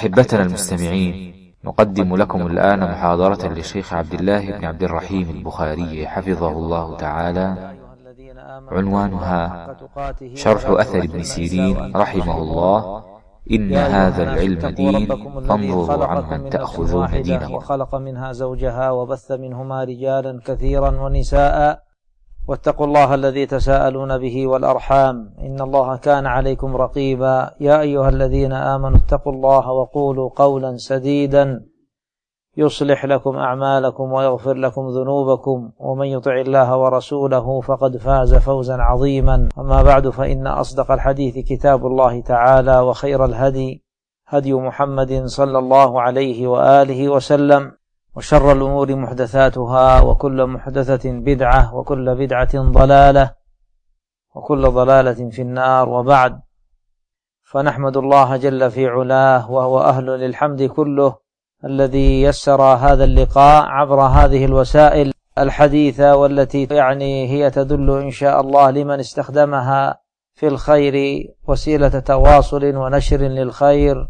أحبتنا المستمعين، نقدم لكم الآن محاضرة للشيخ عبد الله بن عبد الرحيم البخاري حفظه الله تعالى، عنوانها شرح أثر ابن سيرين رحمه الله: إن هذا العلم دين فانظروا عمن تأخذون دينه. وخلق منها زوجها وبث منهما رجالا كثيرا ونساء، واتقوا الله الذي تساءلون به والأرحام، إن الله كان عليكم رقيبا. يا أيها الذين آمنوا اتقوا الله وقولوا قولا سديدا يصلح لكم أعمالكم ويغفر لكم ذنوبكم، ومن يطع الله ورسوله فقد فاز فوزا عظيما. أما بعد، فإن أصدق الحديث كتاب الله تعالى، وخير الهدي هدي محمد صلى الله عليه وآله وسلم، وشر الأمور محدثاتها، وكل محدثة بدعة، وكل بدعة ضلالة، وكل ضلالة في النار. وبعد، فنحمد الله جل في علاه وهو أهل للحمد كله، الذي يسر هذا اللقاء عبر هذه الوسائل الحديثة، والتي هي تدل إن شاء الله لمن استخدمها في الخير وسيلة تواصل ونشر للخير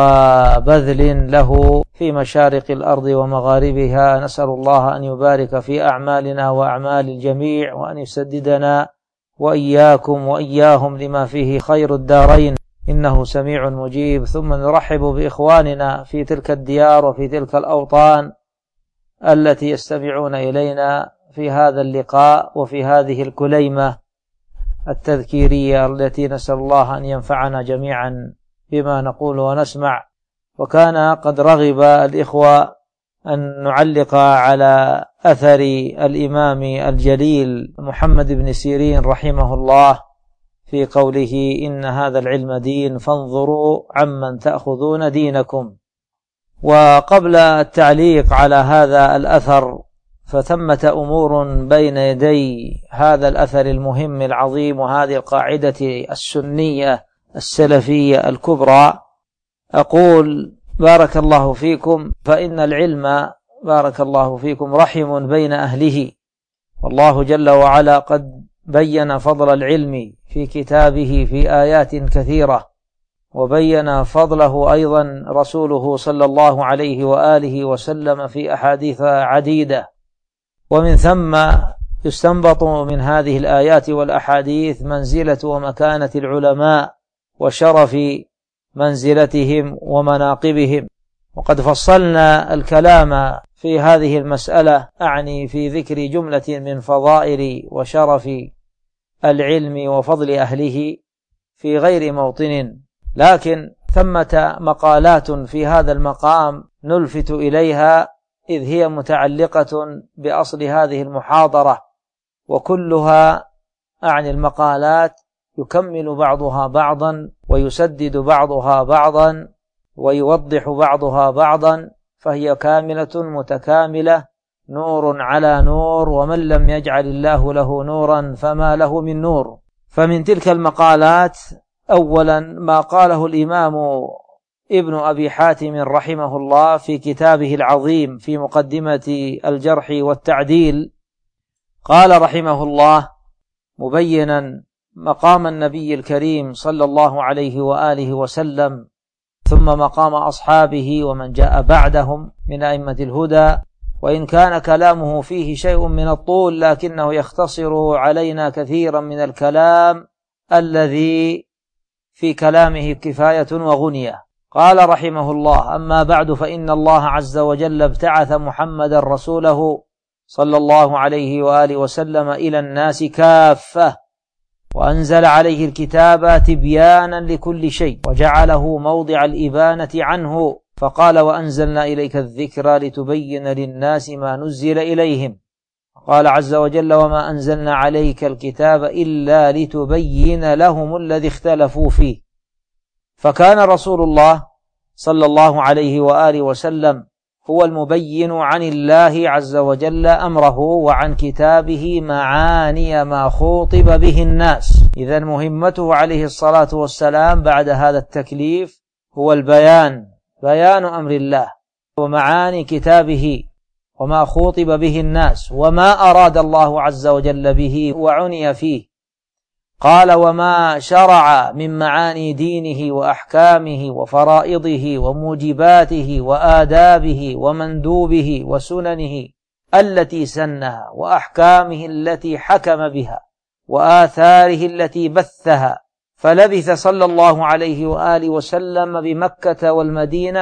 وبذل له في مشارق الأرض ومغاربها. نسأل الله أن يبارك في أعمالنا وأعمال الجميع، وأن يسددنا وإياكم وإياهم لما فيه خير الدارين، إنه سميع مجيب. ثم نرحب بإخواننا في تلك الديار وفي تلك الأوطان التي يستمعون إلينا في هذا اللقاء وفي هذه الكليمة التذكيرية، التي نسأل الله أن ينفعنا جميعا بما نقول ونسمع. وكان قد رغب الإخوة أن نعلق على أثر الإمام الجليل محمد بن سيرين رحمه الله في قوله: إن هذا العلم دين فانظروا عمن تأخذون دينكم. وقبل التعليق على هذا الأثر، فثمة أمور بين يدي هذا الأثر المهم العظيم وهذه القاعدة السنية السلفية الكبرى. أقول بارك الله فيكم، فإن العلم بارك الله فيكم رحم بين أهله، والله جل وعلا قد بين فضل العلم في كتابه في آيات كثيرة، وبين فضله أيضا رسوله صلى الله عليه وآله وسلم في أحاديث عديدة. ومن ثم يستنبط من هذه الآيات والأحاديث منزلة ومكانة العلماء وشرف منزلتهم ومناقبهم. وقد فصلنا الكلام في هذه المسألة، أعني في ذكر جملة من فضائل وشرف العلم وفضل أهله في غير موطن، لكن ثمة مقالات في هذا المقام نلفت إليها، إذ هي متعلقة بأصل هذه المحاضرة، وكلها أعني المقالات يكمل بعضها بعضا، ويسدد بعضها بعضا، ويوضح بعضها بعضا، فهي كاملة متكاملة، نور على نور، ومن لم يجعل الله له نورا فما له من نور. فمن تلك المقالات أولا ما قاله الإمام ابن أبي حاتم رحمه الله في كتابه العظيم في مقدمة الجرح والتعديل. قال رحمه الله مبينا مقام النبي الكريم صلى الله عليه وآله وسلم، ثم مقام أصحابه ومن جاء بعدهم من أئمة الهدى، وإن كان كلامه فيه شيء من الطول، لكنه يختصر علينا كثيرا من الكلام الذي في كلامه كفاية وغنية. قال رحمه الله: أما بعد، فإن الله عز وجل ابتعث محمدا رسوله صلى الله عليه وآله وسلم إلى الناس كافة، وأنزل عليه الكتاب تبيانا لكل شيء، وجعله موضع الإبانة عنه، فقال: وأنزلنا إليك الذكر لتبين للناس ما نزل إليهم. قال عز وجل: وما أنزلنا عليك الكتاب إلا لتبين لهم الذي اختلفوا فيه. فكان رسول الله صلى الله عليه وآله وسلم هو المبين عن الله عز وجل أمره وعن كتابه معاني ما خوطب به الناس. إذن مهمته عليه الصلاة والسلام بعد هذا التكليف هو بيان أمر الله ومعاني كتابه وما خوطب به الناس وما أراد الله عز وجل به وعني فيه. قال: وما شرع من معاني دينه وأحكامه وفرائضه وموجباته وآدابه ومندوبه وسننه التي سنها وأحكامه التي حكم بها وآثاره التي بثها، فلبث صلى الله عليه وآله وسلم بمكة والمدينة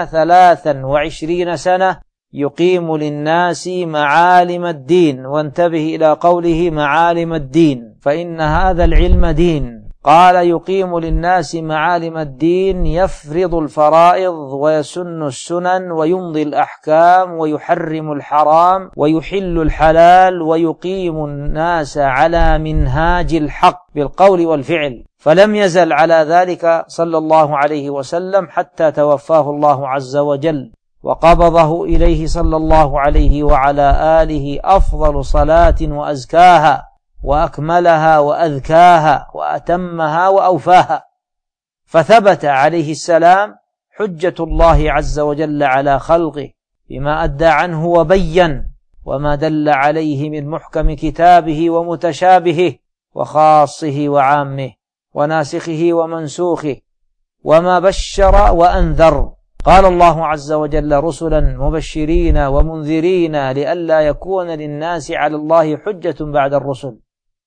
23 سنة يقيم للناس معالم الدين. وانتبه إلى قوله معالم الدين، فإن هذا العلم دين. قال: يقيم للناس معالم الدين، يفرض الفرائض ويسن السنن ويمضي الأحكام ويحرم الحرام ويحل الحلال ويقيم الناس على منهاج الحق بالقول والفعل. فلم يزل على ذلك صلى الله عليه وسلم حتى توفاه الله عز وجل، وقبضه إليه صلى الله عليه وعلى آله أفضل صلاة وأزكاها وأكملها وأذكاها وأتمها وأوفاها. فثبت عليه السلام حجة الله عز وجل على خلقه بما أدى عنه وبين، وما دل عليه من محكم كتابه ومتشابهه وخاصه وعامه وناسخه ومنسوخه، وما بشر وأنذر. قال الله عز وجل: رسلا مبشرين ومنذرين لئلا يكون للناس على الله حجة بعد الرسل.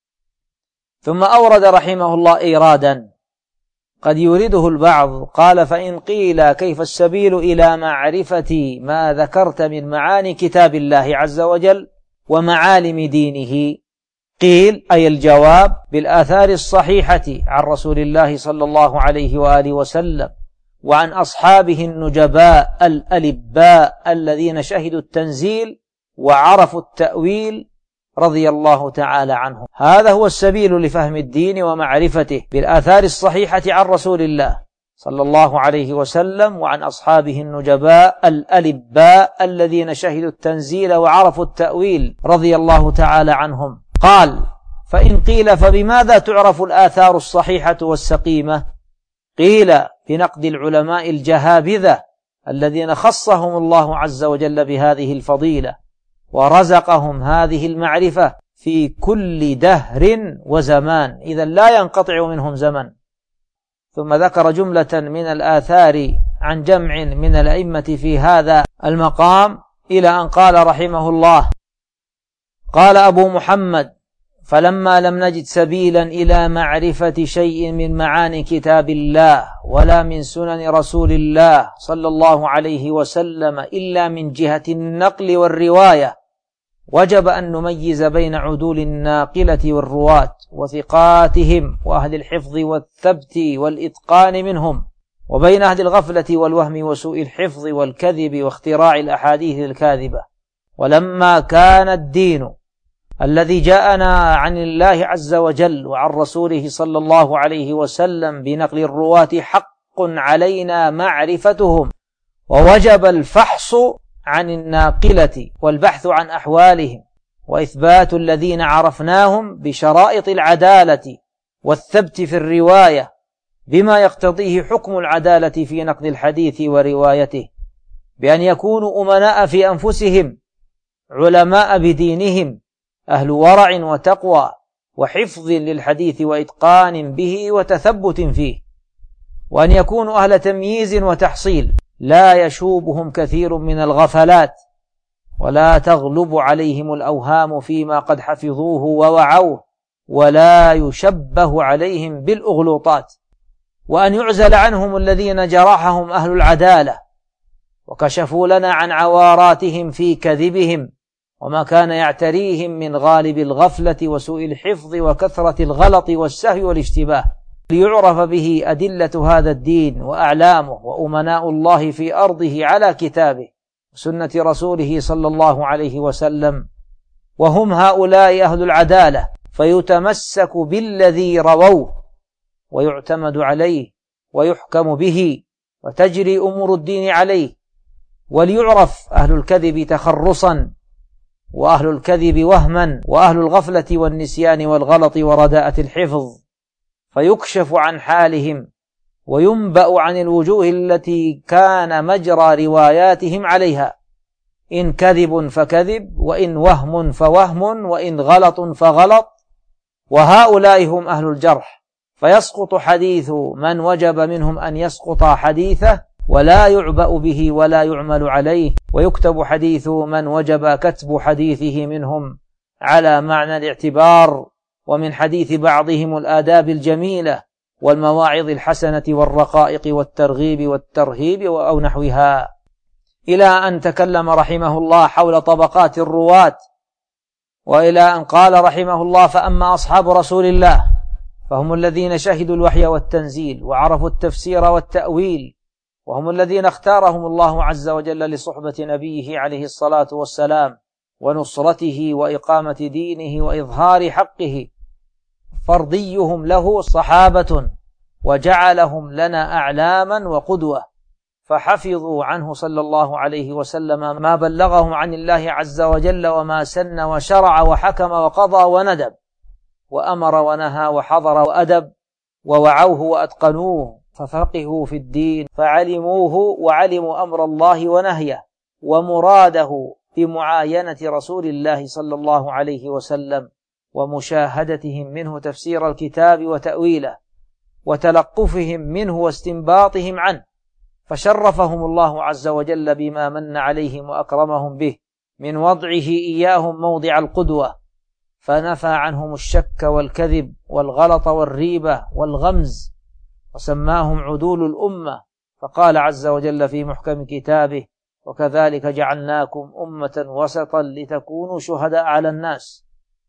ثم أورد رحمه الله إيرادا قد يورده البعض، قال: فإن قيل كيف السبيل إلى معرفة ما ذكرت من معاني كتاب الله عز وجل ومعالم دينه؟ قيل: أي الجواب بالآثار الصحيحة عن رسول الله صلى الله عليه وآله وسلم وعن أصحابه النجباء الألباء الذين شهدوا التنزيل وعرفوا التأويل رضي الله تعالى عنهم. هذا هو السبيل لفهم الدين ومعرفته، بالآثار الصحيحة عن رسول الله صلى الله عليه وسلم وعن أصحابه النجباء الألباء الذين شهدوا التنزيل وعرفوا التأويل رضي الله تعالى عنهم. قال: فإن قيل فبماذا تعرف الآثار الصحيحة والسقيمة؟ قيل: بنقد العلماء الجهابذة الذين خصهم الله عز وجل بهذه الفضيلة ورزقهم هذه المعرفة في كل دهر وزمان، إذا لا ينقطع منهم زمن. ثم ذكر جملة من الآثار عن جمع من الأئمة في هذا المقام إلى أن قال رحمه الله: قال أبو محمد: فلما لم نجد سبيلا إلى معرفة شيء من معاني كتاب الله ولا من سنن رسول الله صلى الله عليه وسلم إلا من جهة النقل والرواية، وجب أن نميز بين عدول الناقلة والرواة وثقاتهم وأهل الحفظ والثبت والإتقان منهم، وبين أهل الغفلة والوهم وسوء الحفظ والكذب واختراع الأحاديث الكاذبة. ولما كان الدين الذي جاءنا عن الله عز وجل وعن رسوله صلى الله عليه وسلم بنقل الرواة حق علينا معرفتهم، ووجب الفحص عن الناقلة والبحث عن أحوالهم وإثبات الذين عرفناهم بشرائط العدالة والثبت في الرواية بما يقتضيه حكم العدالة في نقل الحديث وروايته، بأن يكونوا أمناء في أنفسهم علماء بدينهم أهل ورع وتقوى وحفظ للحديث وإتقان به وتثبت فيه، وأن يكونوا أهل تمييز وتحصيل لا يشوبهم كثير من الغفلات ولا تغلب عليهم الأوهام فيما قد حفظوه ووعوه ولا يشبه عليهم بالأغلوطات، وأن يعزل عنهم الذين جرحهم أهل العدالة وكشفوا لنا عن عواراتهم في كذبهم وما كان يعتريهم من غالب الغفلة وسوء الحفظ وكثرة الغلط والسهو والاشتباه، ليعرف به أدلة هذا الدين وأعلامه وأمناء الله في أرضه على كتابه وسنة رسوله صلى الله عليه وسلم، وهم هؤلاء أهل العدالة، فيتمسك بالذي رووه ويعتمد عليه ويحكم به وتجري أمور الدين عليه. وليعرف أهل الكذب تخرصا وأهل الكذب وهما وأهل الغفلة والنسيان والغلط ورداءة الحفظ، فيكشف عن حالهم وينبأ عن الوجوه التي كان مجرى رواياتهم عليها، إن كذب فكذب، وإن وهم فوهم، وإن غلط فغلط. وهؤلاء هم أهل الجرح فيسقط حديث من وجب منهم أن يسقط حديثه ولا يعبأ به ولا يعمل عليه، ويكتب حديث من وجب كتب حديثه منهم على معنى الاعتبار، ومن حديث بعضهم الآداب الجميلة والمواعظ الحسنة والرقائق والترغيب والترهيب أو نحوها، إلى أن تكلم رحمه الله حول طبقات الرواة، وإلى أن قال رحمه الله: فأما أصحاب رسول الله فهم الذين شهدوا الوحي والتنزيل وعرفوا التفسير والتأويل، وهم الذين اختارهم الله عز وجل لصحبة نبيه عليه الصلاة والسلام ونصرته وإقامة دينه وإظهار حقه. فرضيهم له صحابة وجعلهم لنا أعلاما وقدوة، فحفظوا عنه صلى الله عليه وسلم ما بلغهم عن الله عز وجل وما سن وشرع وحكم وقضى وندب، وأمر ونهى وحضر وأدب، ووعوه وأتقنوه، ففقهوا في الدين فعلموه وعلموا أمر الله ونهيه ومراده بمعاينة رسول الله صلى الله عليه وسلم ومشاهدتهم منه تفسير الكتاب وتأويله وتلقفهم منه واستنباطهم عنه، فشرفهم الله عز وجل بما من عليهم وأكرمهم به من وضعه إياهم موضع القدوة، فنفى عنهم الشك والكذب والغلط والريبة والغمز، وسماهم عدول الأمة، فقال عز وجل في محكم كتابه: وكذلك جعلناكم أمة وسطا لتكونوا شهداء على الناس.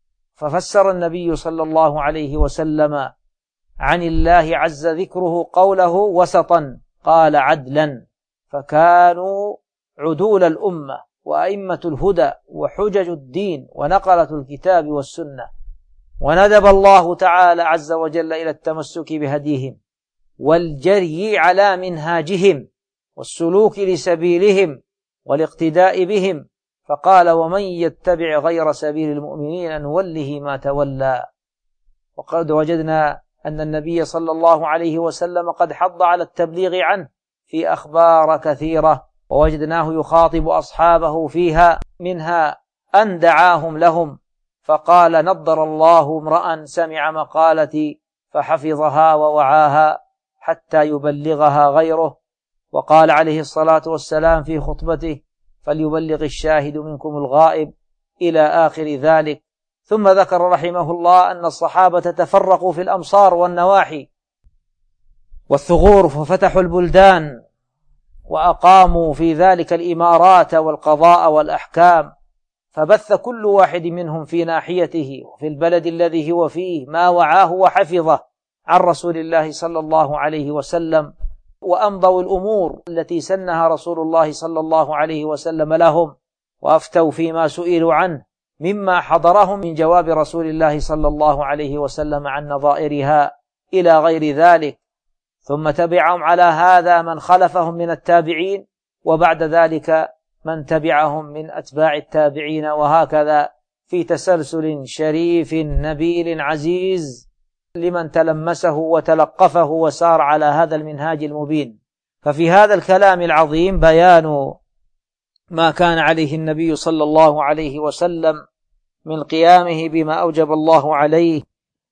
ففسر النبي صلى الله عليه وسلم عن الله عز ذكره قوله وسطا، قال عدلا، فكانوا عدول الأمة وأئمة الهدى وحجج الدين ونقلة الكتاب والسنة، وندب الله تعالى عز وجل إلى التمسك بهديهم والجري على منهاجهم والسلوك لسبيلهم والاقتداء بهم، فقال: ومن يتبع غير سبيل المؤمنين نوله ما تولى. وقد وجدنا أن النبي صلى الله عليه وسلم قد حض على التبليغ عنه في أخبار كثيرة، ووجدناه يخاطب أصحابه فيها، منها أن دعاهم لهم فقال: نضر الله امرأ سمع مقالتي فحفظها ووعاها حتى يبلغها غيره. وقال عليه الصلاة والسلام في خطبته: فليبلغ الشاهد منكم الغائب، إلى آخر ذلك. ثم ذكر رحمه الله أن الصحابة تفرقوا في الأمصار والنواحي والثغور، ففتحوا البلدان وأقاموا في ذلك الإمارات والقضاء والأحكام، فبث كل واحد منهم في ناحيته وفي البلد الذي هو فيه ما وعاه وحفظه عن رسول الله صلى الله عليه وسلم، وأمضوا الأمور التي سنها رسول الله صلى الله عليه وسلم لهم، وأفتوا فيما سئلوا عنه مما حضرهم من جواب رسول الله صلى الله عليه وسلم عن نظائرها إلى غير ذلك. ثم تبعهم على هذا من خلفهم من التابعين، وبعد ذلك من تبعهم من أتباع التابعين، وهكذا في تسلسل شريف نبيل عزيز لمن تلمسه وتلقفه وسار على هذا المنهاج المبين. ففي هذا الكلام العظيم بيان ما كان عليه النبي صلى الله عليه وسلم من قيامه بما أوجب الله عليه،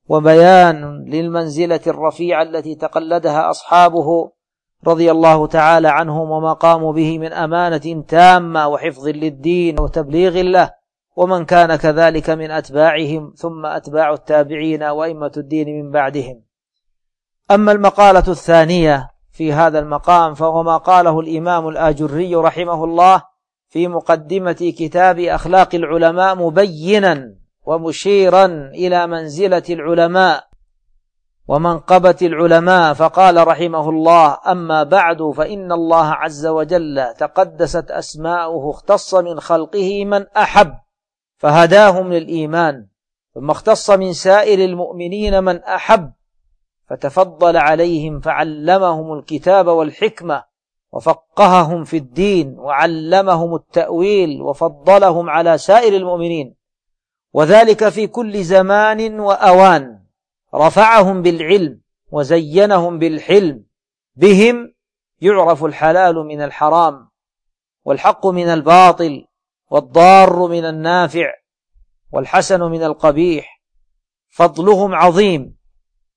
وبيان للمنزلة الرفيعة التي تقلدها أصحابه رضي الله تعالى عنهم، وما قاموا به من أمانة تامة وحفظ للدين وتبليغ له، ومن كان كذلك من أتباعهم ثم أتباع التابعين وأئمة الدين من بعدهم. أما المقالة الثانية في هذا المقام فهو ما قاله الإمام الآجري رحمه الله في مقدمة كتاب أخلاق العلماء، مبينا ومشيرا إلى منزلة العلماء ومنقبة العلماء، فقال رحمه الله: أما بعد، فإن الله عز وجل تقدست أسماؤه اختص من خلقه من أحب فهداهم للإيمان، ثم اختص من سائر المؤمنين من أحب فتفضل عليهم فعلمهم الكتاب والحكمة وفقههم في الدين وعلمهم التأويل وفضلهم على سائر المؤمنين، وذلك في كل زمان وأوان. رفعهم بالعلم وزينهم بالحلم، بهم يعرف الحلال من الحرام والحق من الباطل والضار من النافع والحسن من القبيح. فضلهم عظيم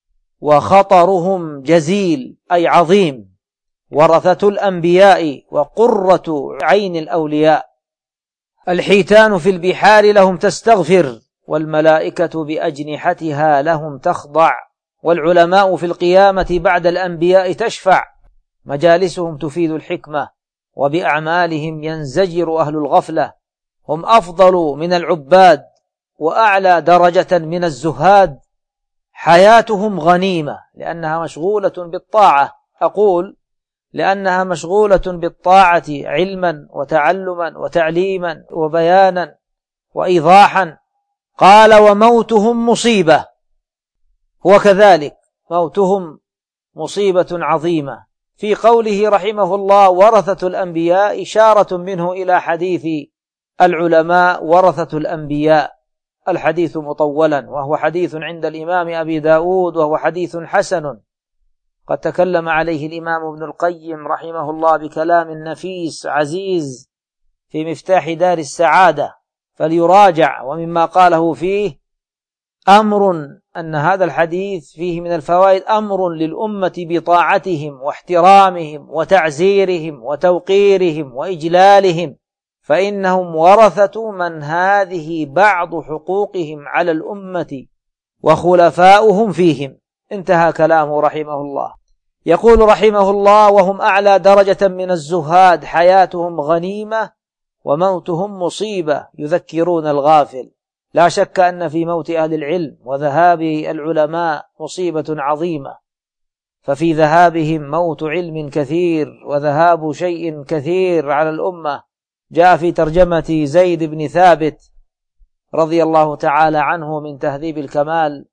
وخطرهم جزيل أي عظيم، ورثة الأنبياء وقرة عين الأولياء. الحيتان في البحار لهم تستغفر، والملائكة بأجنحتها لهم تخضع، والعلماء في القيامة بعد الأنبياء تشفع، مجالسهم تفيد الحكمة، وبأعمالهم ينزجر أهل الغفلة، هم أفضل من العباد وأعلى درجة من الزهاد، حياتهم غنيمة لأنها مشغولة بالطاعة، أقول لأنها مشغولة بالطاعة علما وتعلما وتعليما وبيانا وإيضاحا. قال وموتهم مصيبة، هو كذلك موتهم مصيبة عظيمة. في قوله رحمه الله ورثة الأنبياء إشارة منه إلى حديث العلماء ورثة الأنبياء، الحديث مطولا، وهو حديث عند الإمام أبي داود، وهو حديث حسن، قد تكلم عليه الإمام ابن القيم رحمه الله بكلام نفيس عزيز في مفتاح دار السعادة، فليراجع. ومما قاله فيه أمر، أن هذا الحديث فيه من الفوائد أمر للأمة بطاعتهم واحترامهم وتعزيرهم وتوقيرهم وإجلالهم، فإنهم ورثة من هذه بعض حقوقهم على الأمة وخلفاؤهم فيهم. انتهى كلامه رحمه الله. يقول رحمه الله وهم أعلى درجة من الزهاد، حياتهم غنيمة وموتهم مصيبة، يذكرون الغافل. لا شك أن في موت أهل العلم وذهاب العلماء مصيبة عظيمة، ففي ذهابهم موت علم كثير وذهاب شيء كثير على الأمة. جاء في ترجمة زيد بن ثابت رضي الله تعالى عنه من تهذيب الكمال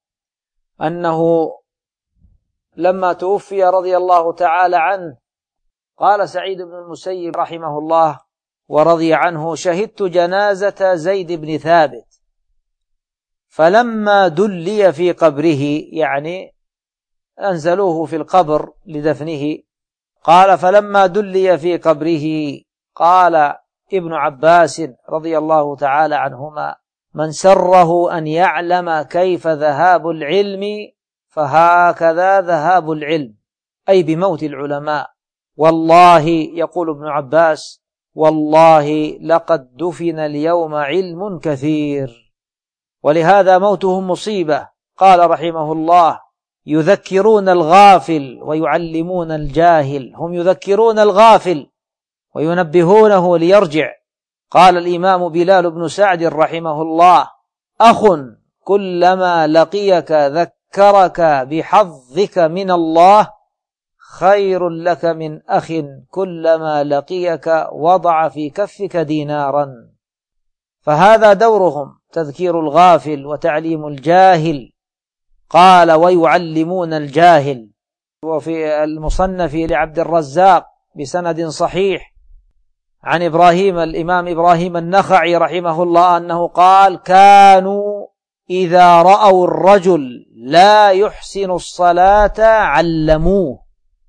أنه لما توفي رضي الله تعالى عنه قال سعيد بن المسيب رحمه الله ورضي عنه شهدت جنازة زيد بن ثابت فلما دلي في قبره، يعني أنزلوه في القبر لدفنه، قال فلما دلي في قبره قال ابن عباس رضي الله تعالى عنهما من سره أن يعلم كيف ذهاب العلم فهكذا ذهاب العلم، أي بموت العلماء. والله يقول ابن عباس والله لقد دفن اليوم علم كثير، ولهذا موتهم مصيبة. قال رحمه الله يذكرون الغافل ويعلمون الجاهل، هم يذكرون الغافل وينبهونه ليرجع. قال الإمام بلال بن سعد رحمه الله أخ كلما لقيك ذكرك بحظك من الله خير لك من أخ كلما لقيك وضع في كفك دينارا. فهذا دورهم تذكير الغافل وتعليم الجاهل. قال ويعلمون الجاهل. وفي المصنف لعبد الرزاق بسند صحيح عن الإمام إبراهيم النخعي رحمه الله أنه قال كانوا إذا رأوا الرجل لا يحسن الصلاة علموه.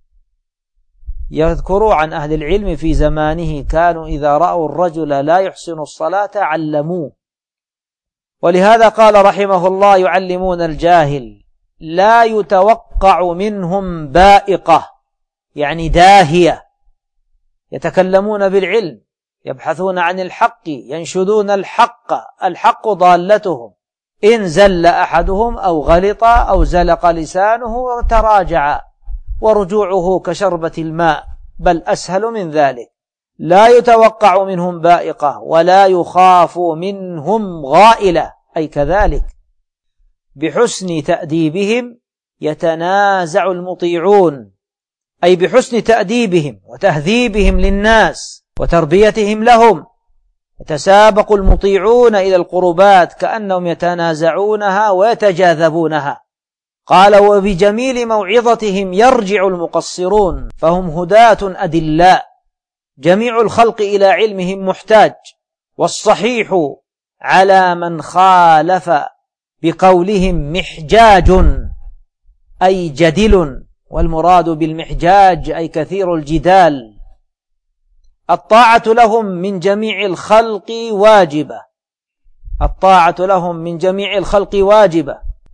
يذكروا عن أهل العلم في زمانه كانوا إذا رأوا الرجل لا يحسن الصلاة علموه. ولهذا قال رحمه الله يعلمون الجاهل لا يتوقع منهم بائقة، يعني داهية، يتكلمون بالعلم، يبحثون عن الحق، ينشدون الحق ضالتهم، إن زل أحدهم أو غلط أو زلق لسانه تراجع ورجوعه كشربة الماء، بل أسهل من ذلك. لا يتوقع منهم بائقة ولا يخاف منهم غائلة، أي كذلك بحسن تأديبهم يتنازع المطيعون، أي بحسن تأديبهم وتهذيبهم للناس وتربيتهم لهم يتسابق المطيعون إلى القربات كأنهم يتنازعونها ويتجاذبونها. قال وبجميل موعظتهم يرجع المقصرون، فهم هداة أدلاء، جميع الخلق إلى علمهم محتاج، والصحيح على من خالف بقولهم محجاج أي جدل، والمراد بالمحجاج أي كثير الجدال. الطاعة لهم من جميع الخلق واجبة، الطاعة لهم من جميع الخلق واجبة،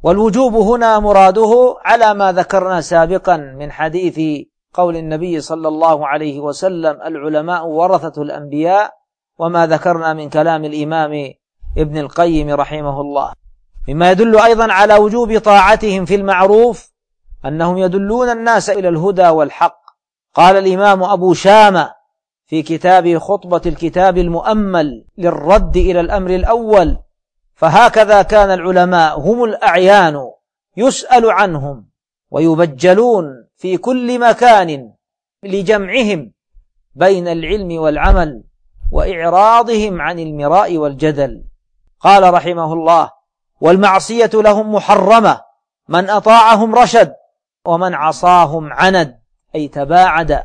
والوجوب هنا مراده على ما ذكرنا سابقا من حديث قول النبي صلى الله عليه وسلم العلماء ورثة الأنبياء، وما ذكرنا من كلام الإمام ابن القيم رحمه الله. مما يدل أيضا على وجوب طاعتهم في المعروف أنهم يدلون الناس إلى الهدى والحق. قال الإمام أبو شامة في كتابه خطبة الكتاب المؤمل للرد إلى الأمر الأول: فهكذا كان العلماء هم الأعيان يسأل عنهم ويبجلون في كل مكان لجمعهم بين العلم والعمل وإعراضهم عن المراء والجدل. قال رحمه الله: والمعصية لهم محرمة، من أطاعهم رشد ومن عصاهم عند، أي تباعد.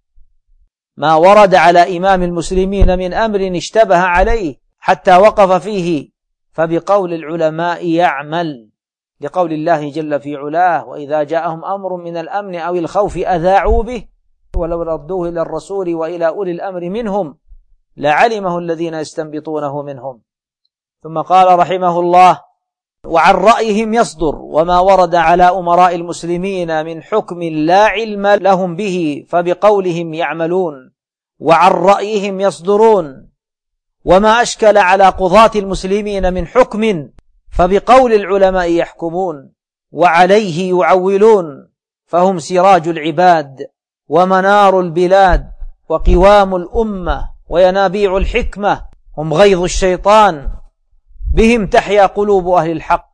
ما ورد على إمام المسلمين من أمر اشتبه عليه حتى وقف فيه فبقول العلماء يعمل، لقول الله جل في علاه: وإذا جاءهم أمر من الأمن أو الخوف أذاعوا به ولو ردوه إلى الرسول وإلى أولي الأمر منهم لعلمه الذين يستنبطونه منهم. ثم قال رحمه الله: وعن رأيهم يصدر، وما ورد على أمراء المسلمين من حكم لا علم لهم به فبقولهم يعملون، وعن رأيهم يصدرون. وما أشكل على قضاة المسلمين من حكم فبقول العلماء يحكمون، وعليه يعولون، فهم سراج العباد ومنار البلاد وقوام الأمة وينابيع الحكمة، هم غيظ الشيطان، بهم تحيا قلوب أهل الحق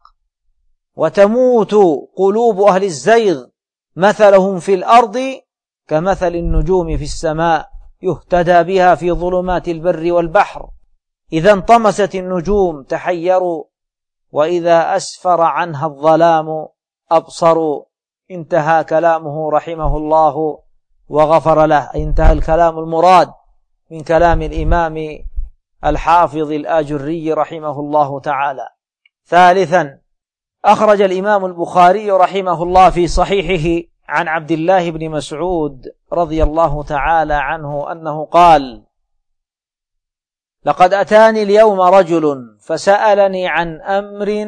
وتموت قلوب أهل الزيغ، مثلهم في الأرض كمثل النجوم في السماء يهتدى بها في ظلمات البر والبحر، إذا انطمست النجوم تحيروا، وإذا أسفر عنها الظلام أبصروا. انتهى كلامه رحمه الله وغفر له، انتهى الكلام المراد من كلام الإمام الحافظ الآجري رحمه الله تعالى. ثالثا، أخرج الإمام البخاري رحمه الله في صحيحه عن عبد الله بن مسعود رضي الله تعالى عنه أنه قال: لقد أتاني اليوم رجل فسألني عن أمر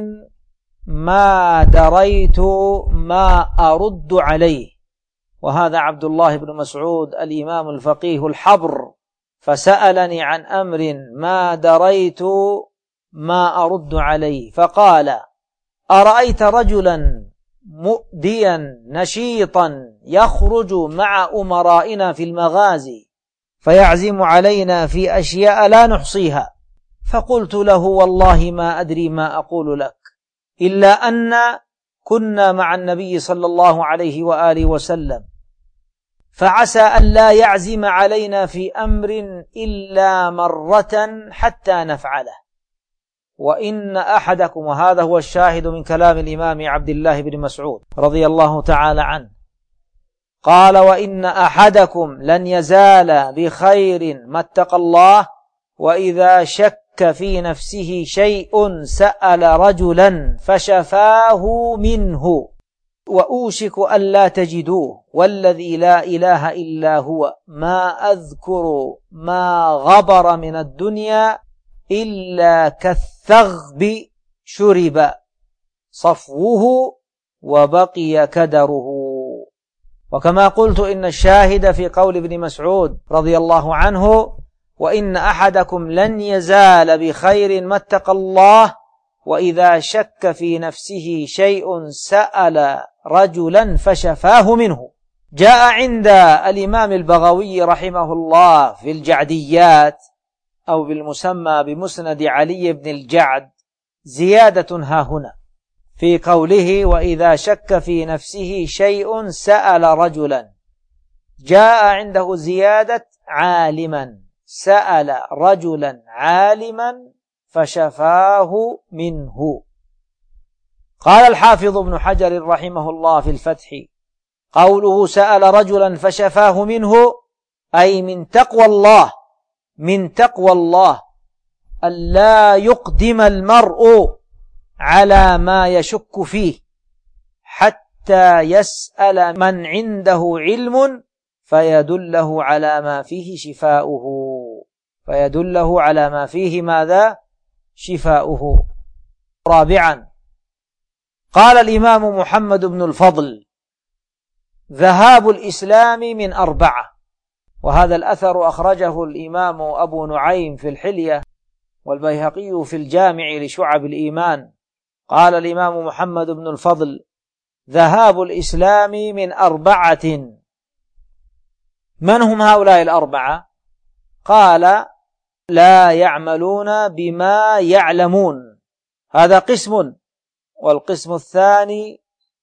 ما دريت ما أرد عليه. وهذا عبد الله بن مسعود الإمام الفقيه الحبر، فسألني عن أمر ما دريت ما أرد عليه، فقال: أرأيت رجلا مؤديا نشيطا يخرج مع أمرائنا في المغازي فيعزم علينا في أشياء لا نحصيها؟ فقلت له: والله ما أدري ما أقول لك، إلا أن كنا مع النبي صلى الله عليه وآله وسلم، فعسى أن لا يعزم علينا في أمر إلا مرة حتى نفعله. وإن أحدكم، وهذا هو الشاهد من كلام الإمام عبد الله بن مسعود رضي الله تعالى عنه، قال: وإن أحدكم لن يزال بخير ما اتقى الله، وإذا شك في نفسه شيء سأل رجلا فشفاه منه، وأوشك ألا تجدوه، والذي لا إله إلا هو ما أذكر ما غبر من الدنيا إلا كالثغب شرب صفوه وبقي كدره. وكما قلت إن الشاهد في قول ابن مسعود رضي الله عنه: وإن أحدكم لن يزال بخير ما اتقى الله، وإذا شك في نفسه شيء سأل رجلا فشفاه منه. جاء عند الإمام البغوي رحمه الله في الجعديات أو بالمسمى بمسند علي بن الجعد زيادة ها هنا في قوله: وإذا شك في نفسه شيء سأل رجلا، جاء عنده زيادة عالما، سأل رجلا عالما فشفاه منه. قال الحافظ ابن حجر رحمه الله في الفتح: قوله سأل رجلا فشفاه منه أي من تقوى الله، من تقوى الله ألا يقدم المرء على ما يشك فيه حتى يسأل من عنده علم فيدله على ما فيه شفاؤه، فيدله على ما فيه ماذا؟ شفاؤه. رابعا، قال الإمام محمد بن الفضل: ذهاب الإسلام من 4. وهذا الأثر أخرجه الإمام أبو نعيم في الحلية والبيهقي في الجامع لشعب الإيمان. قال الإمام محمد بن الفضل: ذهاب الإسلام من 4. من هم هؤلاء 4؟ قال: لا يعملون بما يعلمون، هذا قسم. والقسم الثاني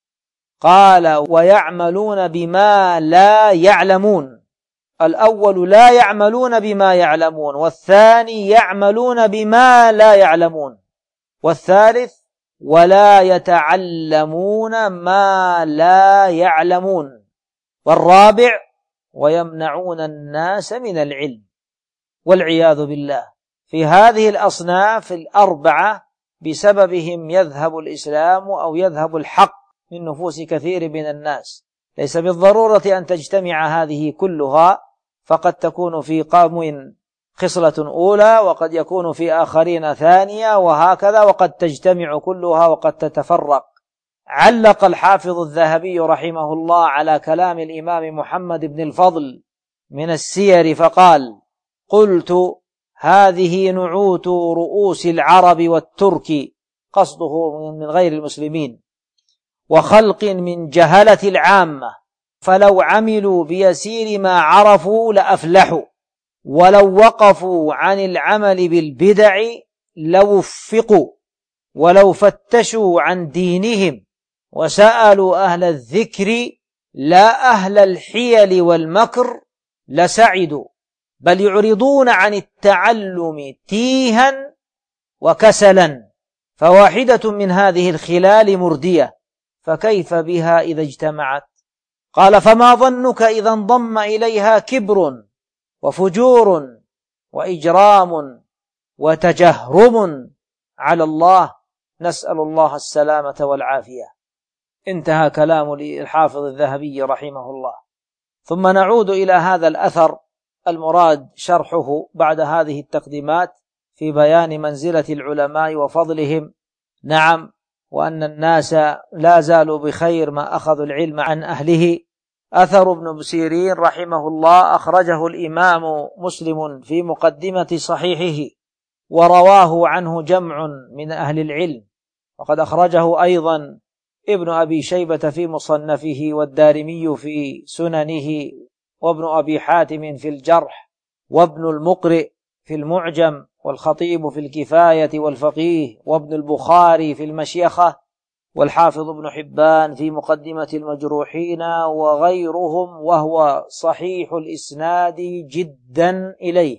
قال: ويعملون بما لا يعلمون. الأول لا يعملون بما يعلمون، والثاني يعملون بما لا يعلمون، والثالث ولا يتعلمون ما لا يعلمون، والرابع ويمنعون الناس من العلم، والعياذ بالله. في هذه الأصناف 4 بسببهم يذهب الإسلام أو يذهب الحق من نفوس كثير من الناس. ليس بالضرورة أن تجتمع هذه كلها، فقد تكون في قوم خصلة أولى، وقد يكون في آخرين ثانية، وهكذا، وقد تجتمع كلها وقد تتفرق. علق الحافظ الذهبي رحمه الله على كلام الإمام محمد بن الفضل من السير فقال: قلت: هذه نعوت رؤوس العرب والترك، قصده من غير المسلمين، وخلق من جهلة العامة، فلو عملوا بيسير ما عرفوا لأفلحوا، ولو وقفوا عن العمل بالبدع لوفقوا، ولو فتشوا عن دينهم وسألوا أهل الذكر لا أهل الحيل والمكر لسعدوا، بل يعرضون عن التعلم تيها وكسلا، فواحدة من هذه الخلال مردية، فكيف بها إذا اجتمعت؟ قال: فما ظنك إذا انضم إليها كبر وفجور وإجرام وتجهرم على الله، نسأل الله السلامة والعافية. انتهى كلام الحافظ الذهبي رحمه الله. ثم نعود إلى هذا الأثر المراد شرحه بعد هذه التقديمات في بيان منزلة العلماء وفضلهم. نعم، وأن الناس لا زالوا بخير ما أخذوا العلم عن أهله. أثر ابن سيرين رحمه الله أخرجه الإمام مسلم في مقدمة صحيحه، ورواه عنه جمع من أهل العلم، وقد أخرجه أيضا ابن أبي شيبة في مصنفه، والدارمي في سننه، وابن أبي حاتم في الجرح، وابن المقرئ في المعجم، والخطيب في الكفاية والفقيه، وابن البخاري في المشيخة، والحافظ ابن حبان في مقدمة المجروحين، وغيرهم، وهو صحيح الإسناد جدا إليه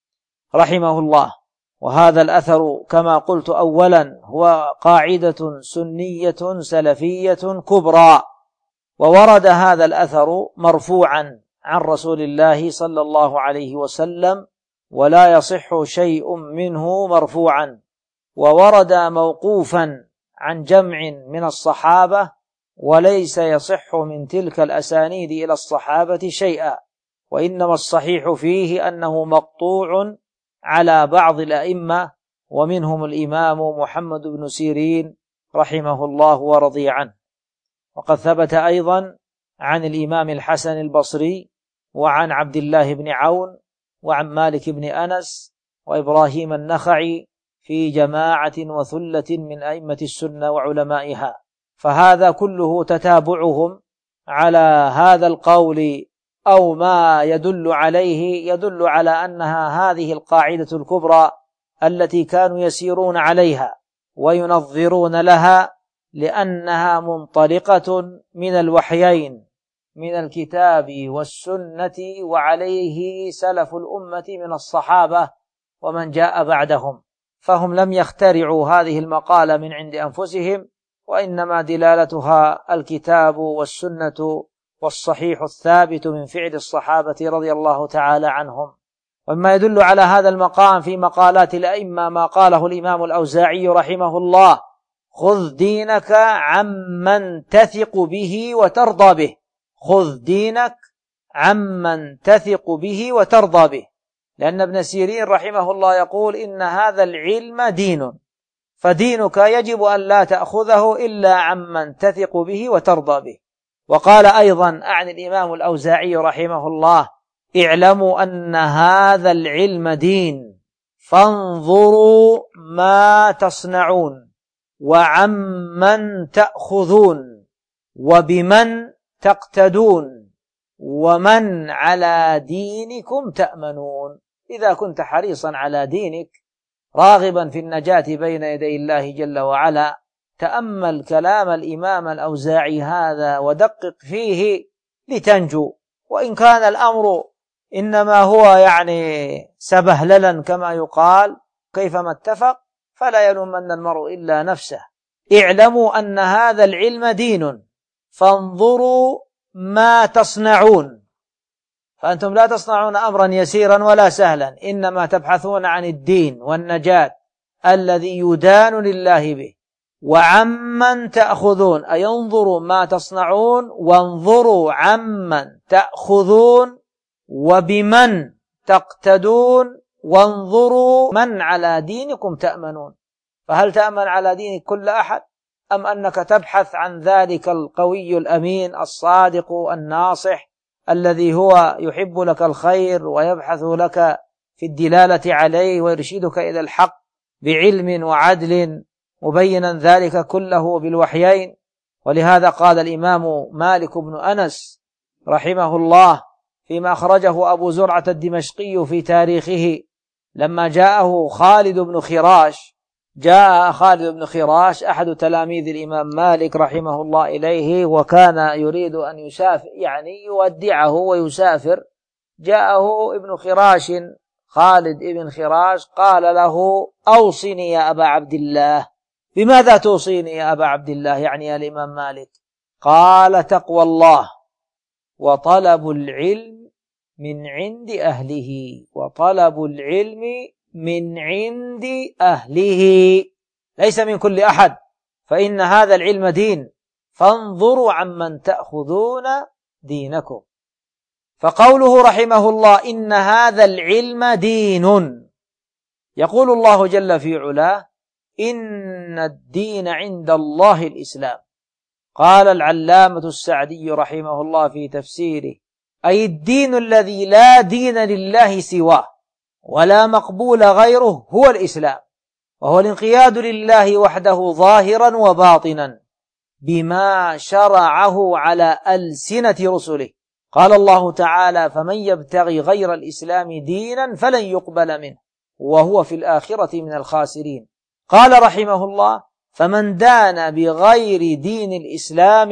رحمه الله. وهذا الأثر كما قلت أولا هو قاعدة سنية سلفية كبرى، وورد هذا الأثر مرفوعا عن رسول الله صلى الله عليه وسلم، ولا يصح شيء منه مرفوعا، وورد موقوفا عن جمع من الصحابة، وليس يصح من تلك الأسانيد إلى الصحابة شيئا، وإنما الصحيح فيه أنه مقطوع على بعض الأئمة، ومنهم الإمام محمد بن سيرين رحمه الله ورضي عنه. وقد ثبت أيضا عن الإمام الحسن البصري، وعن عبد الله بن عون، وعن مالك بن أنس، وإبراهيم النخعي، في جماعة وثلة من أئمة السنة وعلمائها. فهذا كله تتابعهم على هذا القول أو ما يدل عليه يدل على أنها هذه القاعدة الكبرى التي كانوا يسيرون عليها وينظرون لها، لأنها منطلقة من الوحيين، من الكتاب والسنة، وعليه سلف الأمة من الصحابة ومن جاء بعدهم، فهم لم يخترعوا هذه المقالة من عند أنفسهم، وإنما دلالتها الكتاب والسنة والصحيح الثابت من فعل الصحابة رضي الله تعالى عنهم. وما يدل على هذا المقام في مقالات الأئمة ما قاله الإمام الأوزاعي رحمه الله: خذ دينك عمن تثق به وترضى به. خذ دينك عمن تثق به وترضى به، لأن ابن سيرين رحمه الله يقول إن هذا العلم دين، فدينك يجب أن لا تأخذه إلا عمن تثق به وترضى به. وقال أيضا عن الإمام الأوزاعي رحمه الله: اعلموا أن هذا العلم دين، فانظروا ما تصنعون، وعمن تأخذون، وبمن تقتدون، ومن على دينكم تأمنون. إذا كنت حريصا على دينك راغبا في النجاة بين يدي الله جل وعلا، تأمل كلام الإمام الأوزاعي هذا ودقق فيه لتنجو. وإن كان الأمر إنما هو سبهللا كما يقال كيفما اتفق، فلا يلومن المرء إلا نفسه. اعلموا أن هذا العلم دين، فانظروا ما تصنعون. فأنتم لا تصنعون أمرا يسيرا ولا سهلا، إنما تبحثون عن الدين والنجاة الذي يدان لله به. وعمن تأخذون، أي انظروا ما تصنعون وانظروا عمن تأخذون، وبمن تقتدون، وانظروا من على دينكم تأمنون. فهل تأمن على دينك كل أحد، أم أنك تبحث عن ذلك القوي الأمين الصادق الناصح الذي هو يحب لك الخير ويبحث لك في الدلالة عليه ويرشدك إلى الحق بعلم وعدل، مبينا ذلك كله بالوحيين؟ ولهذا قال الإمام مالك بن أنس رحمه الله فيما أخرجه أبو زرعة الدمشقي في تاريخه، لما جاءه خالد بن خراش، جاء خالد بن خراش أحد تلاميذ الإمام مالك رحمه الله إليه، وكان يريد أن يسافر يودعه ويسافر. جاءه ابن خراش خالد ابن خراش قال له: أوصني يا أبا عبد الله. بماذا توصيني يا أبا عبد الله، يا الإمام مالك؟ قال: تقوى الله وطلب العلم من عند أهله، وطلب العلم من عند أهله، ليس من كل أحد، فإن هذا العلم دين، فانظروا عمن تأخذون دينكم. فقوله رحمه الله إن هذا العلم دين، يقول الله جل في علاه: إن الدين عند الله الإسلام. قال العلامة السعدي رحمه الله في تفسيره: أي الدين الذي لا دين لله سواه ولا مقبول غيره هو الإسلام، وهو الانقياد لله وحده ظاهرا وباطنا بما شرعه على ألسنة رسله. قال الله تعالى: فمن يبتغي غير الإسلام دينا فلن يقبل منه وهو في الآخرة من الخاسرين. قال رحمه الله: فمن دان بغير دين الإسلام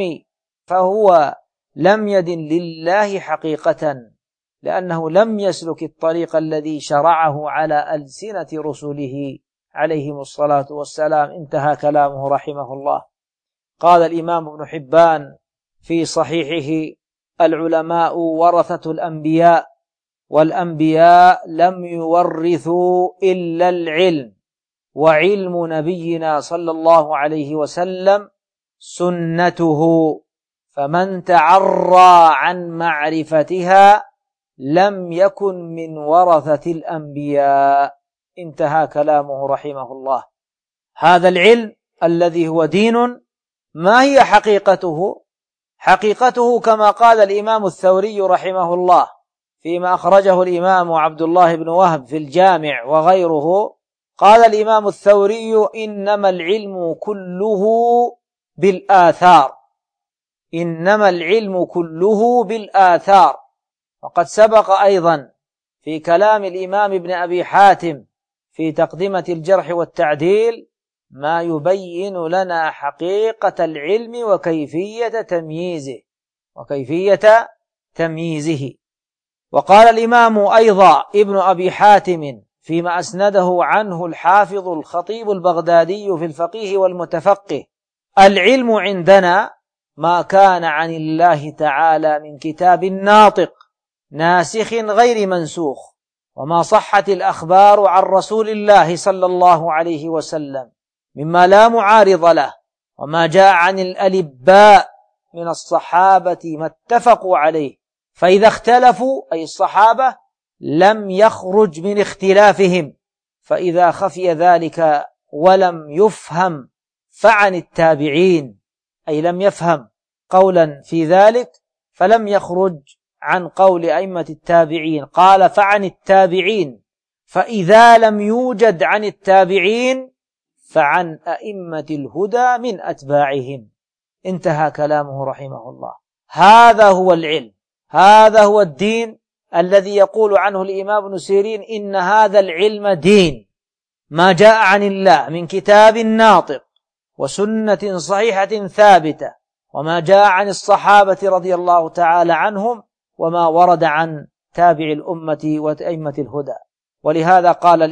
فهو لم يدن لله حقيقة، لأنه لم يسلك الطريق الذي شرعه على ألسنة رسله عليهم الصلاة والسلام. انتهى كلامه رحمه الله. قال الإمام ابن حبان في صحيحه: العلماء ورثة الأنبياء، والأنبياء لم يورثوا إلا العلم، وعلم نبينا صلى الله عليه وسلم سنته، فمن تعرى عن معرفتها لم يكن من ورثة الأنبياء. انتهى كلامه رحمه الله. هذا العلم الذي هو دين، ما هي حقيقته؟ حقيقته كما قال الإمام الثوري رحمه الله فيما أخرجه الإمام عبد الله بن وهب في الجامع وغيره. قال الإمام الثوري: إنما العلم كله بالآثار، إنما العلم كله بالآثار. وقد سبق أيضا في كلام الإمام ابن أبي حاتم في تقدمة الجرح والتعديل ما يبين لنا حقيقة العلم وكيفية تمييزه. وقال الإمام أيضا ابن أبي حاتم فيما أسنده عنه الحافظ الخطيب البغدادي في الفقيه والمتفقه: العلم عندنا ما كان عن الله تعالى من كتاب ناطق ناسخ غير منسوخ، وما صحت الأخبار عن رسول الله صلى الله عليه وسلم مما لا معارض له، وما جاء عن الألباء من الصحابة ما اتفقوا عليه، فإذا اختلفوا أي الصحابة لم يخرج من اختلافهم، فإذا خفي ذلك ولم يفهم فعن التابعين، أي لم يفهم قولا في ذلك فلم يخرج عن قول أئمة التابعين، قال فعن التابعين، فإذا لم يوجد عن التابعين فعن أئمة الهدى من أتباعهم. انتهى كلامه رحمه الله. هذا هو العلم، هذا هو الدين الذي يقول عنه الإمام ابن سيرين إن هذا العلم دين، ما جاء عن الله من كتاب ناطق وسنة صحيحة ثابتة، وما جاء عن الصحابة رضي الله تعالى عنهم، وما ورد عن تابع الأمة وأئمة الهدى. ولهذا قال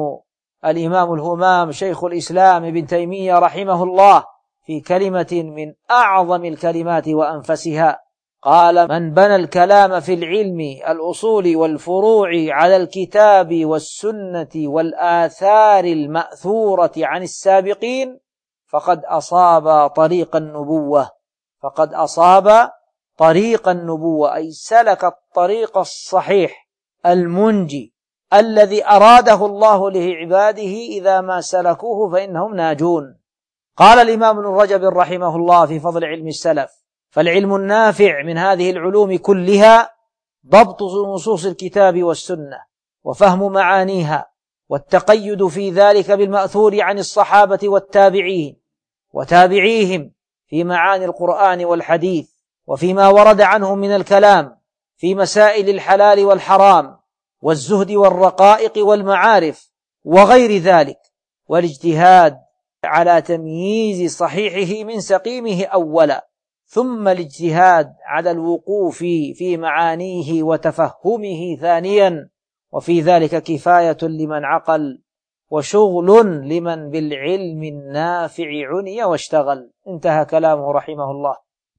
الإمام الهمام شيخ الإسلام ابن تيمية رحمه الله في كلمة من أعظم الكلمات وأنفسها، قال: من بنى الكلام في العلم الأصول والفروع على الكتاب والسنة والآثار المأثورة عن السابقين فقد أصاب طريق النبوة، فقد أصاب طريق النبوة، أي سلك الطريق الصحيح المنجي الذي أراده الله لعباده، إذا ما سلكوه فإنهم ناجون. قال الإمام ابن رجب رحمه الله في فضل علم السلف: فالعلم النافع من هذه العلوم كلها ضبط نصوص الكتاب والسنة وفهم معانيها، والتقيد في ذلك بالمأثور عن الصحابة والتابعين وتابعيهم في معاني القرآن والحديث، وفيما ورد عنهم من الكلام في مسائل الحلال والحرام والزهد والرقائق والمعارف وغير ذلك، والاجتهاد على تمييز صحيحه من سقيمه أولا، ثم الاجتهاد على الوقوف في معانيه وتفهمه ثانيا، وفي ذلك كفاية لمن عقل وشغل لمن بالعلم النافع عني واشتغل. انتهى كلامه رحمه الله.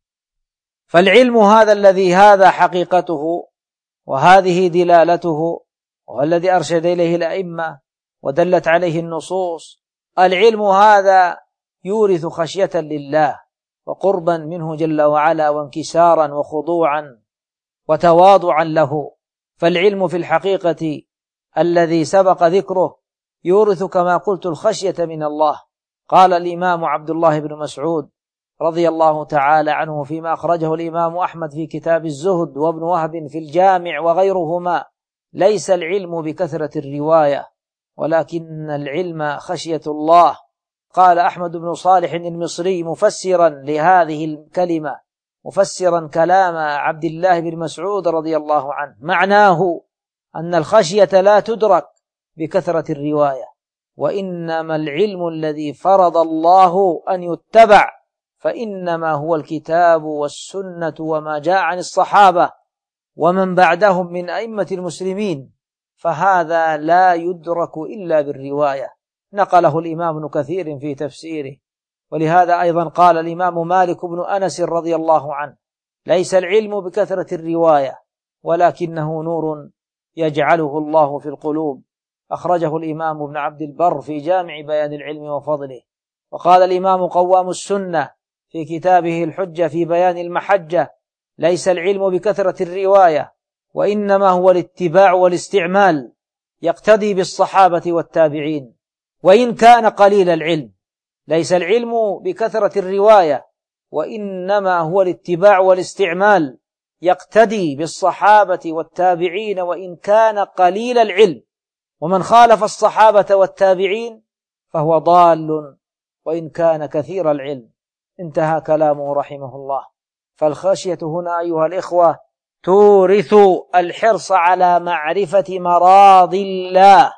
فالعلم هذا الذي هذا حقيقته وهذه دلالته، وهو الذي أرشد إليه الأئمة ودلت عليه النصوص، العلم هذا يورث خشية لله وقربا منه جل وعلا وانكسارا وخضوعا وتواضعا له. فالعلم في الحقيقة الذي سبق ذكره يورث كما قلت الخشية من الله. قال الإمام عبد الله بن مسعود رضي الله تعالى عنه فيما أخرجه الإمام أحمد في كتاب الزهد وابن وهب في الجامع وغيرهما: ليس العلم بكثرة الرواية ولكن العلم خشية الله. قال أحمد بن صالح المصري مفسرا لهذه الكلمة، مفسرا كلام عبد الله بن مسعود رضي الله عنه: معناه أن الخشية لا تدرك بكثرة الرواية، وإنما العلم الذي فرض الله أن يتبع فإنما هو الكتاب والسنة وما جاء عن الصحابة ومن بعدهم من أئمة المسلمين، فهذا لا يدرك إلا بالرواية. نقله الإمام ابن كثير في تفسيره. ولهذا أيضا قال الإمام مالك بن أنس رضي الله عنه: ليس العلم بكثرة الرواية ولكنه نور يجعله الله في القلوب. أخرجه الإمام ابن عبد البر في جامع بيان العلم وفضله. وقال الإمام قوام السنة في كتابه الحجة في بيان المحجة: ليس العلم بكثرة الرواية وإنما هو الاتباع والاستعمال، يقتدي بالصحابة والتابعين وإن كان قليل العلم. ليس العلم بكثرة الرواية وإنما هو الاتباع والاستعمال، يقتدي بالصحابة والتابعين وإن كان قليل العلم. ومن خالف الصحابة والتابعين فهو ضال وإن كان كثير العلم. انتهى كلامه رحمه الله. فالخشية هنا أيها الإخوة تورث الحرص على معرفة مراض الله،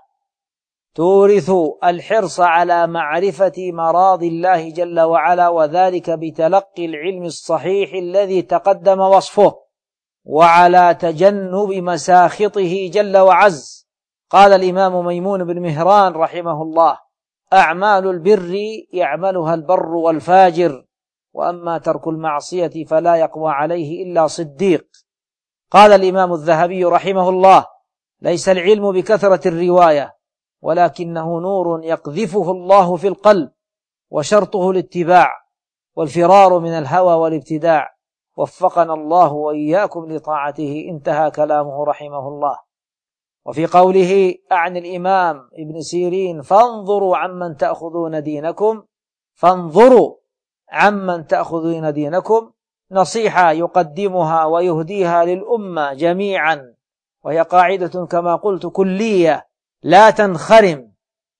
تورث الحرص على معرفة مراض الله جل وعلا، وذلك بتلقي العلم الصحيح الذي تقدم وصفه، وعلى تجنب مساخطه جل وعز. قال الإمام ميمون بن مهران رحمه الله: أعمال البر يعملها البر والفاجر، وأما ترك المعصية فلا يقوى عليه إلا صديق. قال الإمام الذهبي رحمه الله: ليس العلم بكثرة الرواية ولكنه نور يقذفه الله في القلب، وشرطه الاتباع والفرار من الهوى والابتداع. وفقنا الله وإياكم لطاعته. انتهى كلامه رحمه الله. وفي قوله عن الإمام ابن سيرين فانظروا عمن تأخذون دينكم، فانظروا عمن تأخذون دينكم، نصيحة يقدمها ويهديها للأمة جميعا، وهي قاعدة كما قلت كلية لا تنخرم.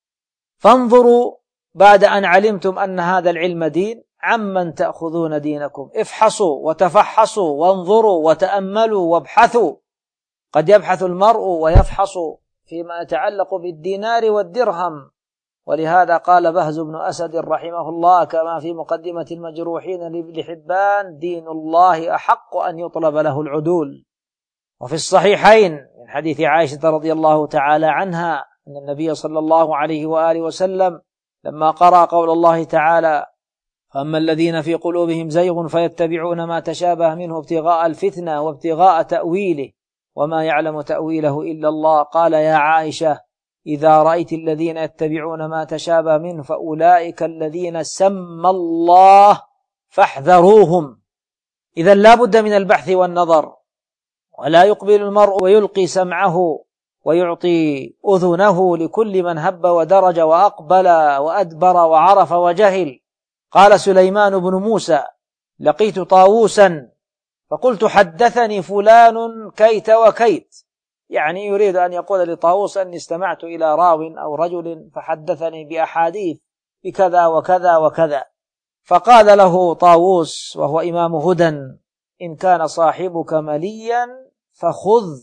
فانظروا بعد أن علمتم أن هذا العلم دين عمن تأخذون دينكم، افحصوا وتفحصوا وانظروا وتأملوا وابحثوا. قد يبحث المرء ويفحص فيما يتعلق بالدينار والدرهم، ولهذا قال بهز بن أسد رحمه الله كما في مقدمة المجروحين لابن حبان: دين الله أحق أن يطلب له العدول. وفي الصحيحين من حديث عائشة رضي الله تعالى عنها أن النبي صلى الله عليه وآله وسلم لما قرأ قول الله تعالى: فأما الذين في قلوبهم زيغ فيتبعون ما تشابه منه ابتغاء الفتنة وابتغاء تأويله وما يعلم تأويله إلا الله، قال: يا عائشة إذا رأيت الذين يتبعون ما تشابه منه فأولئك الذين سمى الله فاحذروهم. إذن لا بد من البحث والنظر، ولا يقبل المرء ويلقي سمعه ويعطي أذنه لكل من هب ودرج وأقبل وأدبر وعرف وجهل. قال سليمان بن موسى: لقيت طاووسا فقلت حدثني فلان كيت وكيت، يعني يريد أن يقول لطاووس أني استمعت إلى راو أو رجل فحدثني بأحاديث بكذا وكذا وكذا. فقال له طاووس وهو إمام هدى: إن كان صاحبك مليا فخذ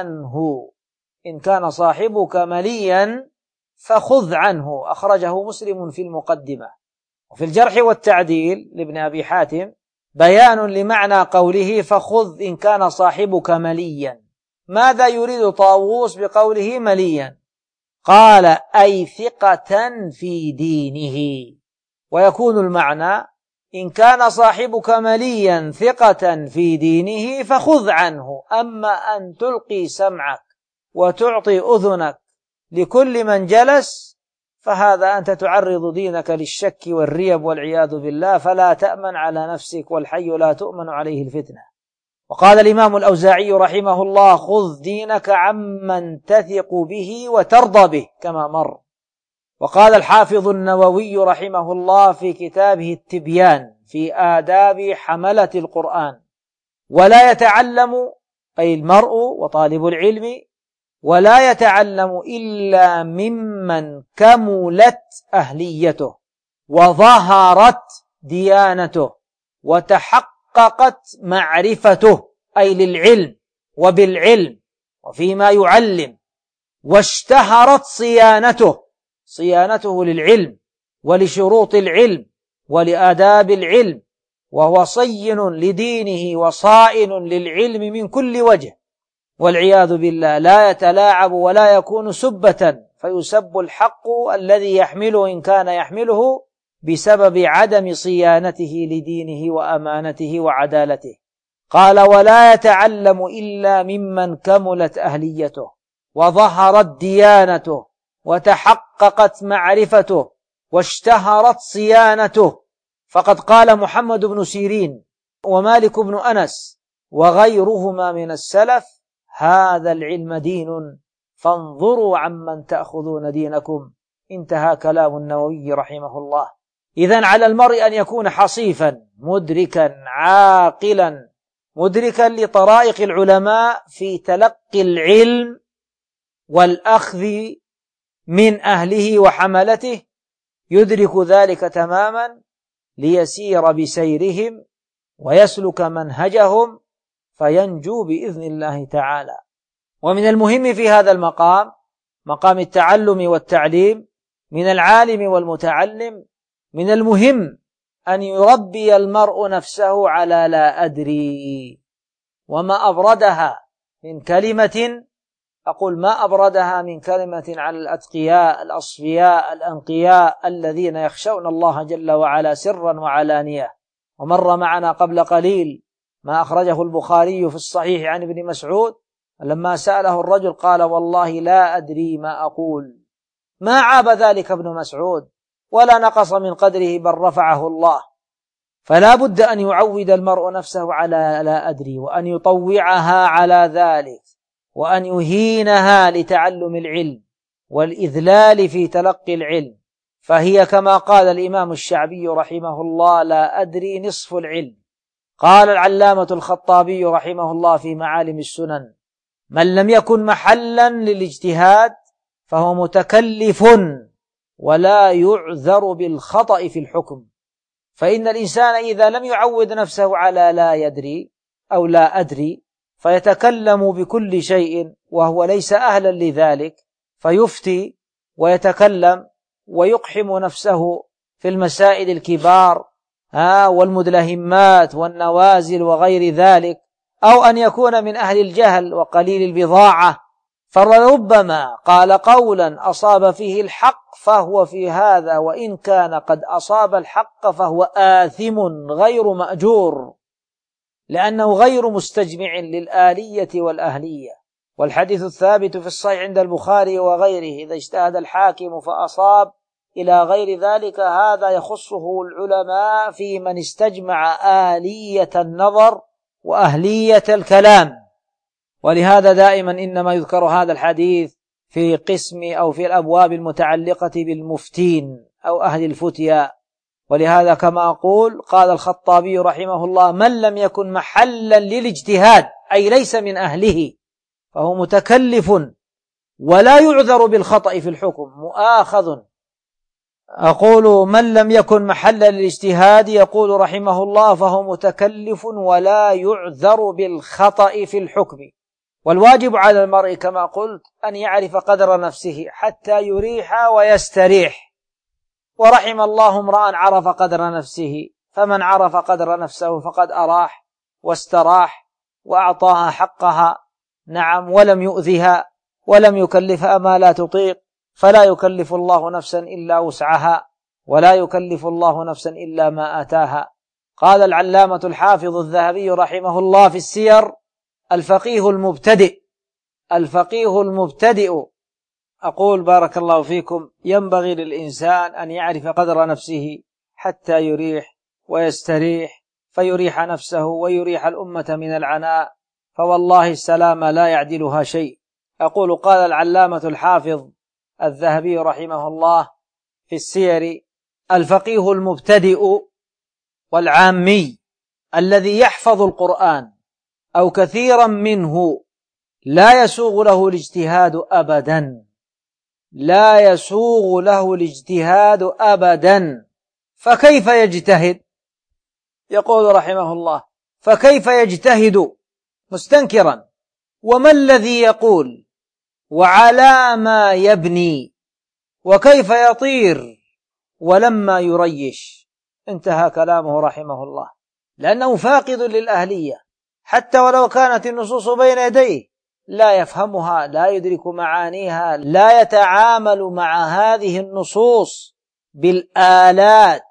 عنه، إن كان صاحبك مليا فخذ عنه. أخرجه مسلم في المقدمة. وفي الجرح والتعديل لابن أبي حاتم بيان لمعنى قوله فخذ إن كان صاحبك مليا. ماذا يريد طاووس بقوله مليا؟ قال: أي ثقة في دينه. ويكون المعنى إن كان صاحبك مليا ثقة في دينه فخذ عنه. أما أن تلقي سمعك وتعطي أذنك لكل من جلس فهذا أنت تعرض دينك للشك والريب والعياذ بالله، فلا تأمن على نفسك، والحي لا تؤمن عليه الفتنة. وقال الإمام الأوزاعي رحمه الله: خذ دينك عمن تثق به وترضى به، كما مر. وقال الحافظ النووي رحمه الله في كتابه التبيان في آداب حملة القرآن: ولا يتعلم، أي المرء وطالب العلم، ولا يتعلم إلا ممن كملت أهليته وظهرت ديانته وتحققت معرفته، أي للعلم وبالعلم وفيما يعلم، واشتهرت صيانته للعلم ولشروط العلم ولآداب العلم، وهو صين لدينه وصائن للعلم من كل وجه، والعياذ بالله لا يتلاعب ولا يكون سبة فيسب الحق الذي يحمله إن كان يحمله بسبب عدم صيانته لدينه وأمانته وعدالته. قال: ولا يتعلم إلا ممن كملت أهليته وظهرت ديانته وتحققت معرفته واشتهرت صيانته. فقد قال محمد بن سيرين ومالك بن أنس وغيرهما من السلف: هذا العلم دين فانظروا عمن تأخذون دينكم. انتهى كلام النووي رحمه الله. إذن على المرء أن يكون حصيفا مدركا عاقلا مدركا لطرائق العلماء في تلقي العلم والأخذ من أهله وحملته، يدرك ذلك تماما ليسير بسيرهم ويسلك منهجهم فينجو بإذن الله تعالى. ومن المهم في هذا المقام، مقام التعلم والتعليم، من العالم والمتعلم، من المهم أن يربي المرء نفسه على لا أدري. وما أبردها من كلمة، أقول ما أبردها من كلمة على الأتقياء الأصفياء الأنقياء الذين يخشون الله جل وعلا سرا وعلانية. ومر معنا قبل قليل ما أخرجه البخاري في الصحيح عن ابن مسعود لما سأله الرجل قال: والله لا أدري ما أقول. ما عاب ذلك ابن مسعود ولا نقص من قدره، بل رفعه الله. فلا بد أن يعود المرء نفسه على لا أدري، وأن يطوعها على ذلك، وأن يهينها لتعلم العلم والإذلال في تلقي العلم، فهي كما قال الإمام الشعبي رحمه الله: لا أدري نصف العلم. قال العلامة الخطابي رحمه الله في معالم السنن: من لم يكن محلا للاجتهاد فهو متكلف ولا يعذر بالخطأ في الحكم. فإن الإنسان إذا لم يعود نفسه على لا يدري أو لا أدري فيتكلم بكل شيء وهو ليس أهلا لذلك، فيفتي ويتكلم ويقحم نفسه في المسائل الكبار والمدلهمات والنوازل وغير ذلك، أو أن يكون من أهل الجهل وقليل البضاعة، فربما قال قولا أصاب فيه الحق فهو في هذا وإن كان قد أصاب الحق فهو آثم غير مأجور، لأنه غير مستجمع للآلية والأهلية. والحديث الثابت في الصحيح عند البخاري وغيره: إذا اجتهد الحاكم فأصاب إلى غير ذلك هذا يخصه العلماء في من استجمع آلية النظر وأهلية الكلام. ولهذا دائما إنما يذكر هذا الحديث في قسم أو في الأبواب المتعلقة بالمفتين أو أهل الفتيا. ولهذا كما أقول قال الخطابي رحمه الله: من لم يكن محلا للاجتهاد أي ليس من أهله فهو متكلف ولا يعذر بالخطأ في الحكم مؤاخذ. أقول من لم يكن محلا للاجتهاد يقول رحمه الله فهو متكلف ولا يعذر بالخطأ في الحكم. والواجب على المرء كما قلت أن يعرف قدر نفسه حتى يريح ويستريح. ورحم الله امرأ عرف قدر نفسه، فمن عرف قدر نفسه فقد أراح واستراح وأعطاها حقها، نعم، ولم يؤذها ولم يكلفها ما لا تطيق، فلا يكلف الله نفسا إلا وسعها ولا يكلف الله نفسا إلا ما آتاها. قال العلامة الحافظ الذهبي رحمه الله في السير: الفقيه المبتدئ أقول بارك الله فيكم ينبغي للإنسان أن يعرف قدر نفسه حتى يريح ويستريح، فيريح نفسه ويريح الأمة من العناء، فوالله السلام لا يعدلها شيء. أقول قال العلامة الحافظ الذهبي رحمه الله في السير: الفقيه المبتدئ والعامي الذي يحفظ القرآن أو كثيرا منه لا يسوغ له الاجتهاد أبدا، لا يسوغ له الاجتهاد أبدا، فكيف يجتهد؟ يقول رحمه الله: فكيف يجتهد مستنكرا؟ وما الذي يقول وعلى ما يبني؟ وكيف يطير ولما يريش؟ انتهى كلامه رحمه الله، لأنه فاقد للأهلية، حتى ولو كانت النصوص بين يديه لا يفهمها، لا يدرك معانيها، لا يتعامل مع هذه النصوص بالآلات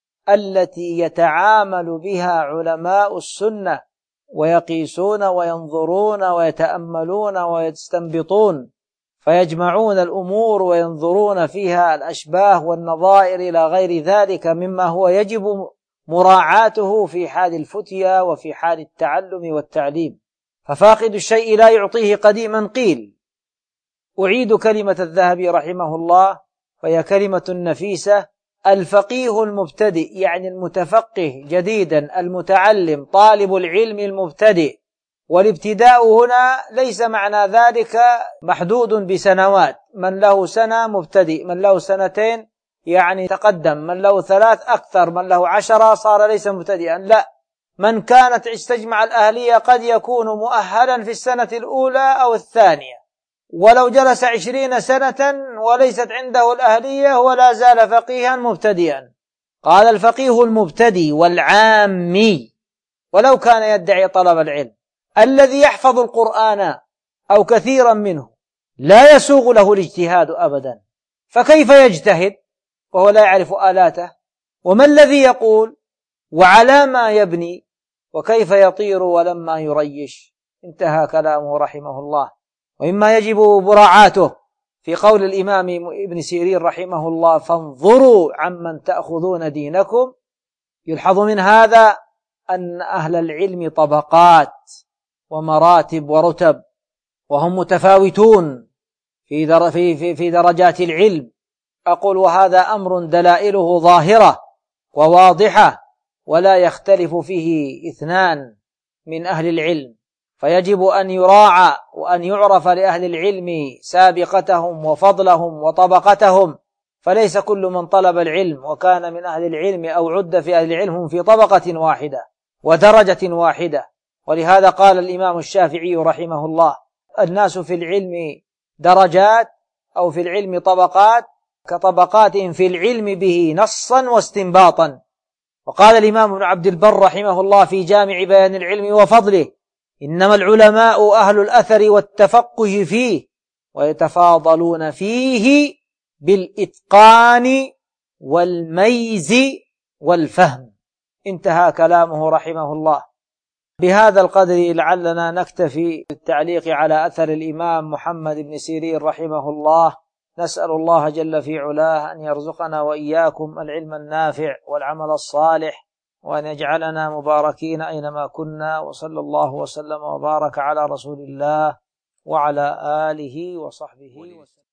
التي يتعامل بها علماء السنة، ويقيسون وينظرون ويتأملون ويستنبطون، فيجمعون الأمور وينظرون فيها الأشباه والنظائر إلى غير ذلك مما هو يجب مراعاته في حال الفتيا وفي حال التعلم والتعليم. ففاقد الشيء لا يعطيه قديما قيل. أعيد كلمة الذهبي رحمه الله وهي كلمة نفيسة: الفقيه المبتدئ يعني المتفقه جديدا، المتعلم، طالب العلم المبتدئ. والابتداء هنا ليس معنى ذلك محدود بسنوات، من له سنة مبتدئ، من له سنتين يعني تقدم، من له 3 أكثر، من له 10 صار ليس مبتدئا، لا، من كانت استجمع الأهلية قد يكون مؤهلا في السنة الأولى أو الثانية، ولو جلس 20 سنة وليست عنده الأهلية ولا زال فقيها مبتدئا. قال: الفقيه المبتدئ والعامي، ولو كان يدعي طلب العلم، الذي يحفظ القرآن أو كثيرا منه لا يسوغ له الاجتهاد أبدا، فكيف يجتهد وهو لا يعرف آلاته؟ وما الذي يقول وعلى ما يبني؟ وكيف يطير ولما يريش؟ انتهى كلامه رحمه الله. وإما يجب مراعاته في قول الإمام ابن سيرين رحمه الله: فانظروا عمن تأخذون دينكم. يلحظ من هذا أن أهل العلم طبقات ومراتب ورتب، وهم متفاوتون في درجات العلم. أقول وهذا أمر دلائله ظاهرة وواضحة ولا يختلف فيه اثنان من أهل العلم، فيجب أن يراعى وأن يعرف لأهل العلم سابقتهم وفضلهم وطبقتهم، فليس كل من طلب العلم وكان من أهل العلم أو عد في أهل العلم في طبقة واحدة ودرجة واحدة. ولهذا قال الإمام الشافعي رحمه الله: الناس في العلم درجات أو في العلم طبقات كطبقات في العلم به نصا واستنباطا. وقال الإمام ابن عبد البر رحمه الله في جامع بيان العلم وفضله: إنما العلماء أهل الأثر والتفقه فيه ويتفاضلون فيه بالإتقان والميز والفهم. انتهى كلامه رحمه الله. بهذا القدر لعلنا نكتفي بالتعليق على أثر الإمام محمد بن سيرين رحمه الله. نسأل الله جل في علاه أن يرزقنا وإياكم العلم النافع والعمل الصالح، وأن يجعلنا مباركين أينما كنا، وصلى الله وسلم وبارك على رسول الله وعلى آله وصحبه وسلم.